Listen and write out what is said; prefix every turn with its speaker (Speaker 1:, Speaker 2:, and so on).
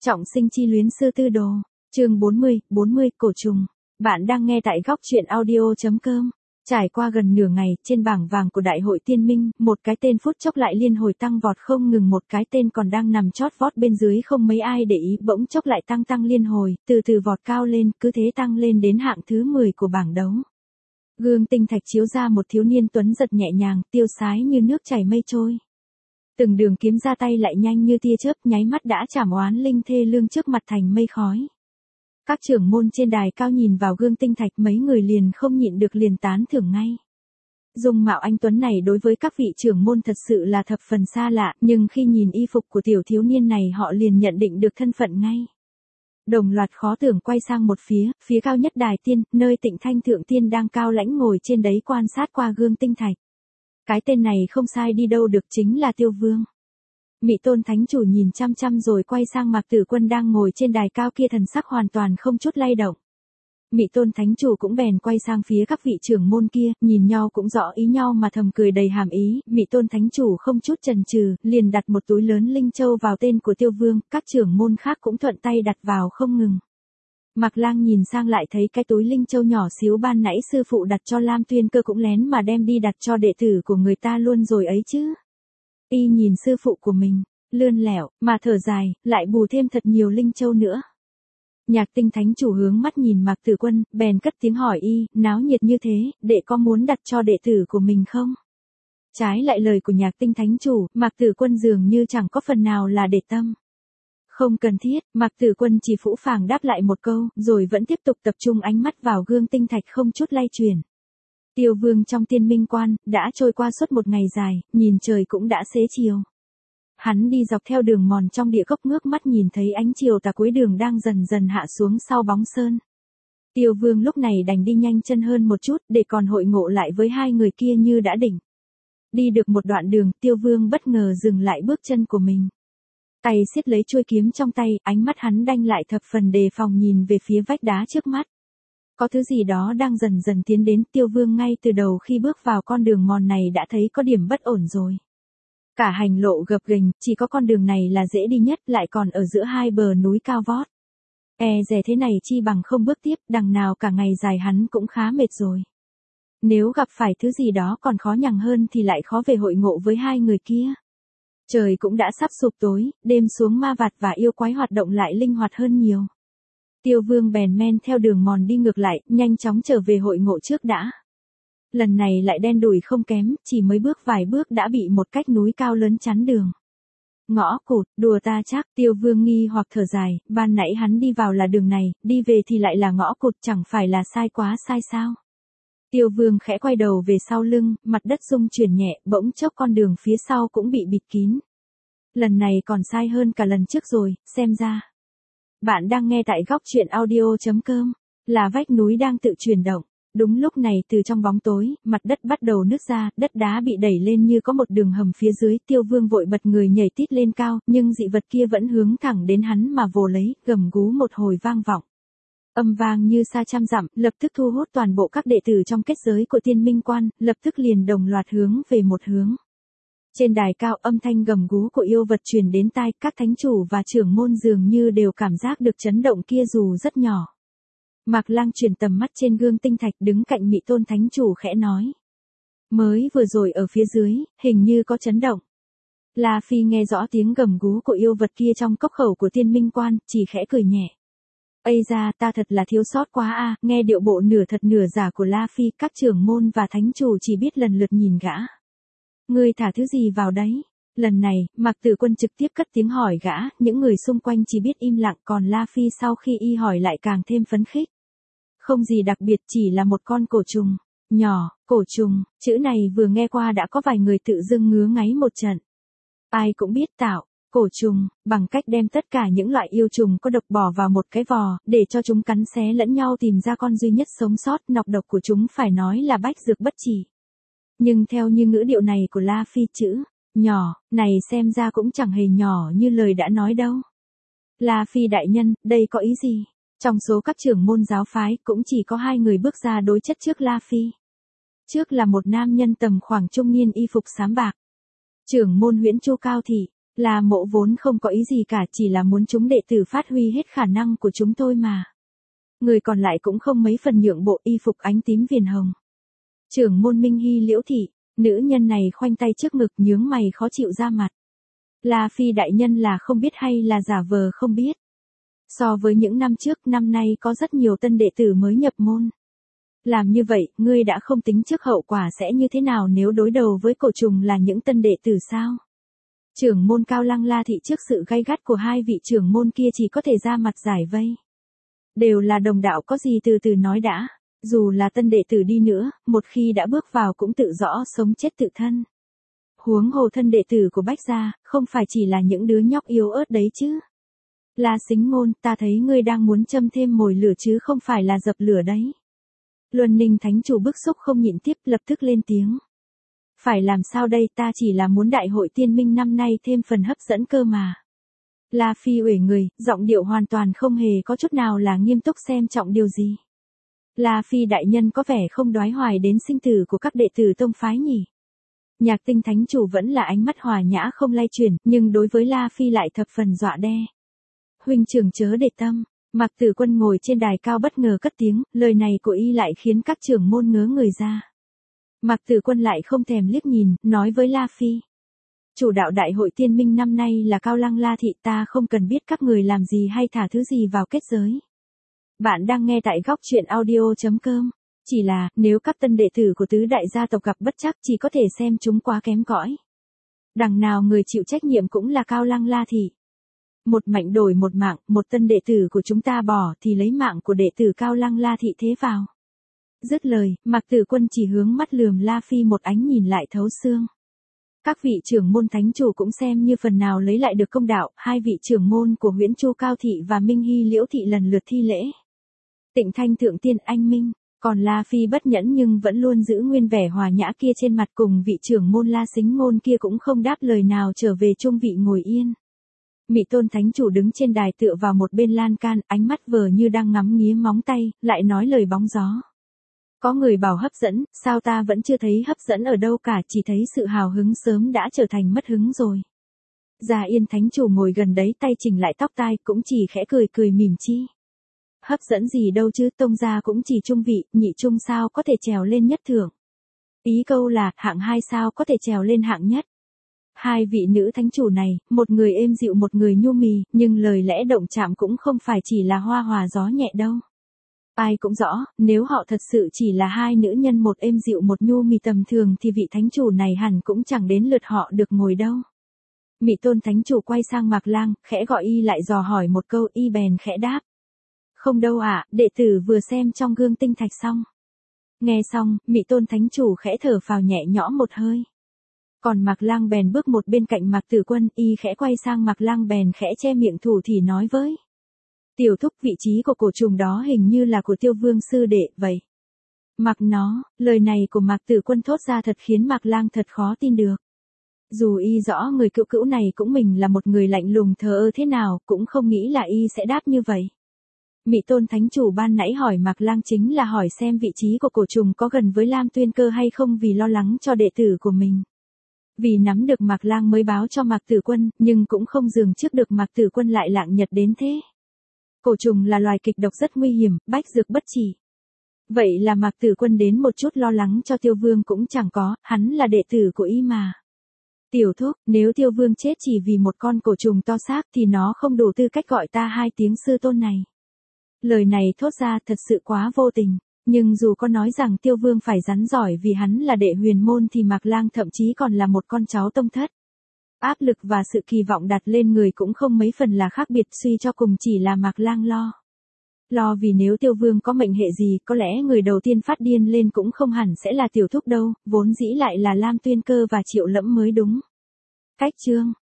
Speaker 1: Trọng sinh chi luyến sư tư đồ. Chương 40, cổ trùng. Bạn đang nghe tại góc truyện audio.com. Trải qua gần nửa ngày, trên bảng vàng của Đại hội Tiên Minh, một cái tên phút chốc lại liên hồi tăng vọt không ngừng, một cái tên còn đang nằm chót vót bên dưới không mấy ai để ý, bỗng chốc lại tăng liên hồi, từ từ vọt cao lên, cứ thế tăng lên đến hạng thứ 10 của bảng đấu. Gương tinh thạch chiếu ra một thiếu niên tuấn giật nhẹ nhàng, tiêu sái như nước chảy mây trôi. Từng đường kiếm ra tay lại nhanh như tia chớp, nháy mắt đã chảm oán linh thê lương trước mặt thành mây khói. Các trưởng môn trên đài cao nhìn vào gương tinh thạch, mấy người liền không nhịn được liền tán thưởng ngay. Dung mạo anh tuấn này đối với các vị trưởng môn thật sự là thập phần xa lạ, nhưng khi nhìn y phục của tiểu thiếu niên này họ liền nhận định được thân phận ngay. Đồng loạt khó tưởng quay sang một phía cao nhất đài tiên, nơi Tịnh Thanh Thượng Tiên đang cao lãnh ngồi trên đấy quan sát qua gương tinh thạch. Cái tên này không sai đi đâu được, chính là Tiêu Vương. Mị Tôn Thánh Chủ nhìn chăm chăm rồi quay sang Mạc Tử Quân đang ngồi trên đài cao kia, thần sắc hoàn toàn không chút lay động. Mị Tôn Thánh Chủ cũng bèn quay sang phía các vị trưởng môn kia, nhìn nhau cũng rõ ý nhau mà thầm cười đầy hàm ý. Mị Tôn Thánh Chủ không chút chần chừ, liền đặt một túi lớn linh châu vào tên của Tiêu Vương, các trưởng môn khác cũng thuận tay đặt vào không ngừng. Mạc Lang nhìn sang lại thấy cái túi linh châu nhỏ xíu ban nãy sư phụ đặt cho Lam Tuyên Cơ cũng lén mà đem đi đặt cho đệ tử của người ta luôn rồi ấy chứ. Y nhìn sư phụ của mình, lươn lẹo, mà thở dài, lại bù thêm thật nhiều linh châu nữa. Nhạc Tinh Thánh Chủ hướng mắt nhìn Mạc Tử Quân, bèn cất tiếng hỏi y, náo nhiệt như thế, đệ có muốn đặt cho đệ tử của mình không? Trái lại lời của Nhạc Tinh Thánh Chủ, Mạc Tử Quân dường như chẳng có phần nào là để tâm. Không cần thiết, Mạc Tử Quân chỉ phũ phàng đáp lại một câu, rồi vẫn tiếp tục tập trung ánh mắt vào gương tinh thạch không chút lay chuyển. Tiêu Vương trong Tiên Minh Quan, đã trôi qua suốt một ngày dài, nhìn trời cũng đã xế chiều. Hắn đi dọc theo đường mòn trong địa cốc, ngước mắt nhìn thấy ánh chiều tà cuối đường đang dần dần hạ xuống sau bóng sơn. Tiêu Vương lúc này đành đi nhanh chân hơn một chút, để còn hội ngộ lại với hai người kia như đã định. Đi được một đoạn đường, Tiêu Vương bất ngờ dừng lại bước chân của mình. Tay siết lấy chuôi kiếm trong tay, ánh mắt hắn đanh lại thập phần đề phòng nhìn về phía vách đá trước mắt. Có thứ gì đó đang dần dần tiến đến. Tiêu Vương ngay từ đầu khi bước vào con đường mòn này đã thấy có điểm bất ổn rồi. Cả hành lộ gập ghềnh, chỉ có con đường này là dễ đi nhất, lại còn ở giữa hai bờ núi cao vót. Dè thế này chi bằng không bước tiếp, đằng nào cả ngày dài hắn cũng khá mệt rồi. Nếu gặp phải thứ gì đó còn khó nhằn hơn thì lại khó về hội ngộ với hai người kia. Trời cũng đã sắp sụp tối, đêm xuống ma vạt và yêu quái hoạt động lại linh hoạt hơn nhiều. Tiêu Vương bèn men theo đường mòn đi ngược lại, nhanh chóng trở về hội ngộ trước đã. Lần này lại đen đủi không kém, chỉ mới bước vài bước đã bị một cách núi cao lớn chắn đường. Ngõ cụt, đùa ta chắc. Tiêu Vương nghi hoặc thở dài, ban nãy hắn đi vào là đường này, đi về thì lại là ngõ cụt, chẳng phải là sai quá sai sao? Tiêu Vương khẽ quay đầu về sau lưng, mặt đất rung chuyển nhẹ, bỗng chốc con đường phía sau cũng bị bịt kín. Lần này còn sai hơn cả lần trước rồi, xem ra. Bạn đang nghe tại góc truyện audio.com, là vách núi đang tự chuyển động. Đúng lúc này từ trong bóng tối, mặt đất bắt đầu nứt ra, đất đá bị đẩy lên như có một đường hầm phía dưới. Tiêu Vương vội bật người nhảy tít lên cao, nhưng dị vật kia vẫn hướng thẳng đến hắn mà vồ lấy, gầm gú một hồi vang vọng. Âm vang như xa trăm dặm, lập tức thu hút toàn bộ các đệ tử trong kết giới của Tiên Minh Quan, lập tức liền đồng loạt hướng về một hướng. Trên đài cao, âm thanh gầm gú của yêu vật truyền đến tai, các thánh chủ và trưởng môn dường như đều cảm giác được chấn động kia dù rất nhỏ. Mạc Lang chuyển tầm mắt trên gương tinh thạch đứng cạnh Mị Tôn Thánh Chủ khẽ nói. Mới vừa rồi ở phía dưới, hình như có chấn động. La Phi nghe rõ tiếng gầm gú của yêu vật kia trong cốc khẩu của Tiên Minh Quan, chỉ khẽ cười nhẹ. Ây da, ta thật là thiếu sót quá a. Nghe điệu bộ nửa thật nửa giả của La Phi, các trưởng môn và thánh chủ chỉ biết lần lượt nhìn gã. Ngươi thả thứ gì vào đấy? Lần này, Mạc Tử Quân trực tiếp cất tiếng hỏi gã, những người xung quanh chỉ biết im lặng, còn La Phi sau khi y hỏi lại càng thêm phấn khích. Không gì đặc biệt, chỉ là một con cổ trùng. Nhỏ, cổ trùng, chữ này vừa nghe qua đã có vài người tự dưng ngứa ngáy một trận. Ai cũng biết tạo cổ trùng, bằng cách đem tất cả những loại yêu trùng có độc bỏ vào một cái vò, để cho chúng cắn xé lẫn nhau tìm ra con duy nhất sống sót. Nọc độc của chúng phải nói là bách dược bất chỉ. Nhưng theo như ngữ điệu này của La Phi, chữ nhỏ này xem ra cũng chẳng hề nhỏ như lời đã nói đâu. La Phi đại nhân, đây có ý gì? Trong số các trưởng môn giáo phái, cũng chỉ có hai người bước ra đối chất trước La Phi. Trước là một nam nhân tầm khoảng trung niên y phục xám bạc. Trưởng môn Huyễn Chu Cao Thị, La Mộ vốn không có ý gì cả, chỉ là muốn chúng đệ tử phát huy hết khả năng của chúng tôi mà. Người còn lại cũng không mấy phần nhượng bộ, y phục ánh tím viền hồng. Trưởng môn Minh Hy Liễu thị, nữ nhân này khoanh tay trước ngực nhướng mày khó chịu ra mặt. La Phi đại nhân là không biết hay là giả vờ không biết. So với những năm trước, năm nay có rất nhiều tân đệ tử mới nhập môn. Làm như vậy, ngươi đã không tính trước hậu quả sẽ như thế nào nếu đối đầu với cổ trùng là những tân đệ tử sao? Trưởng môn Cao Lăng La thị trước sự gay gắt của hai vị trưởng môn kia chỉ có thể ra mặt giải vây. Đều là đồng đạo, có gì từ từ nói đã. Dù là tân đệ tử đi nữa, một khi đã bước vào cũng tự rõ sống chết tự thân. Huống hồ thân đệ tử của Bách gia, không phải chỉ là những đứa nhóc yếu ớt đấy chứ. La Sính Ngôn, ta thấy ngươi đang muốn châm thêm mồi lửa chứ không phải là dập lửa đấy. Luân Ninh Thánh Chủ bức xúc không nhịn tiếp, lập tức lên tiếng. Phải làm sao đây, ta chỉ là muốn đại hội tiên minh năm nay thêm phần hấp dẫn cơ mà. La Phi uể người, giọng điệu hoàn toàn không hề có chút nào là nghiêm túc xem trọng điều gì. La Phi đại nhân có vẻ không đoái hoài đến sinh tử của các đệ tử tông phái nhỉ. Nhạc Tinh Thánh Chủ vẫn là ánh mắt hòa nhã không lay chuyển, nhưng đối với La Phi lại thập phần dọa đe. Huynh trưởng chớ để tâm. Mạc Tử Quân ngồi trên đài cao bất ngờ cất tiếng, lời này của y lại khiến các trưởng môn ngớ người ra. Mạc Tử Quân lại không thèm liếc nhìn, nói với La Phi. Chủ đạo đại hội tiên minh năm nay là Cao Lăng La thị, ta không cần biết các người làm gì hay thả thứ gì vào kết giới. Bạn đang nghe tại góc truyện audio.com. Chỉ là, nếu các tân đệ tử của tứ đại gia tộc gặp bất trắc chỉ có thể xem chúng quá kém cỏi. Đằng nào người chịu trách nhiệm cũng là Cao Lăng La thị. Một mệnh đổi một mạng, một tân đệ tử của chúng ta bỏ thì lấy mạng của đệ tử Cao Lăng La thị thế vào. Dứt lời, Mạc Tử Quân chỉ hướng mắt lườm La Phi một ánh nhìn lại thấu xương. Các vị trưởng môn thánh chủ cũng xem như phần nào lấy lại được công đạo, hai vị trưởng môn của Huyễn Chu Cao thị và Minh Hy Liễu thị lần lượt thi lễ. Tịnh Thanh Thượng Tiên anh minh, còn La Phi bất nhẫn nhưng vẫn luôn giữ nguyên vẻ hòa nhã kia trên mặt, cùng vị trưởng môn La Sính Ngôn kia cũng không đáp lời nào trở về trung vị ngồi yên. Mị Tôn Thánh Chủ đứng trên đài tựa vào một bên lan can, ánh mắt vờ như đang ngắm nghía móng tay, lại nói lời bóng gió. Có người bảo hấp dẫn, sao ta vẫn chưa thấy hấp dẫn ở đâu cả, chỉ thấy sự hào hứng sớm đã trở thành mất hứng rồi. Già Yên Thánh Chủ ngồi gần đấy tay chỉnh lại tóc tai, cũng chỉ khẽ cười cười mỉm chi. Hấp dẫn gì đâu chứ, tông gia cũng chỉ trung vị, nhị trung sao có thể trèo lên nhất thưởng. Ý câu là, hạng hai sao có thể trèo lên hạng nhất. Hai vị nữ thánh chủ này, một người êm dịu một người nhu mì, nhưng lời lẽ động chạm cũng không phải chỉ là hoa hòa gió nhẹ đâu. Ai cũng rõ, nếu họ thật sự chỉ là hai nữ nhân một êm dịu một nhu mì tầm thường thì vị thánh chủ này hẳn cũng chẳng đến lượt họ được ngồi đâu. Mị Tôn Thánh Chủ quay sang Mạc Lang, khẽ gọi y lại dò hỏi một câu, y bèn khẽ đáp. Không đâu ạ, đệ tử vừa xem trong gương tinh thạch xong. Nghe xong, Mị Tôn Thánh Chủ khẽ thở phào nhẹ nhõm một hơi. Còn Mạc Lang bèn bước một bên cạnh Mạc Tử Quân, y khẽ quay sang Mạc Lang bèn khẽ che miệng thủ thì nói với. Tiểu thúc, vị trí của cổ trùng đó hình như là của Tiêu Vương sư đệ vậy. Mặc nó, lời này của Mạc Tử Quân thốt ra thật khiến Mạc Lang thật khó tin được. Dù y rõ người cữu cữu này cũng mình là một người lạnh lùng thờ ơ thế nào, cũng không nghĩ là y sẽ đáp như vậy. Mị Tôn Thánh Chủ ban nãy hỏi Mạc Lang chính là hỏi xem vị trí của cổ trùng có gần với Lam Tuyên Cơ hay không, vì lo lắng cho đệ tử của mình. Vì nắm được Mạc Lang mới báo cho Mạc Tử Quân, nhưng cũng không dường trước được Mạc Tử Quân lại lạng nhật đến thế. Cổ trùng là loài kịch độc rất nguy hiểm, bách dược bất chỉ. Vậy là Mạc Tử Quân đến một chút lo lắng cho Tiêu Vương cũng chẳng có, hắn là đệ tử của y mà. Tiểu thúc, nếu Tiêu Vương chết chỉ vì một con cổ trùng to xác thì nó không đủ tư cách gọi ta hai tiếng sư tôn này. Lời này thốt ra thật sự quá vô tình, nhưng dù có nói rằng Tiêu Vương phải rắn giỏi vì hắn là đệ huyền môn thì Mạc Lang thậm chí còn là một con cháu tông thất. Áp lực và sự kỳ vọng đặt lên người cũng không mấy phần là khác biệt, suy cho cùng chỉ là Mạc Lang lo. Lo vì nếu Tiêu Vương có mệnh hệ gì, có lẽ người đầu tiên phát điên lên cũng không hẳn sẽ là tiểu thúc đâu, vốn dĩ lại là Lam Tuyên Cơ và Triệu Lẫm mới đúng. Cách chương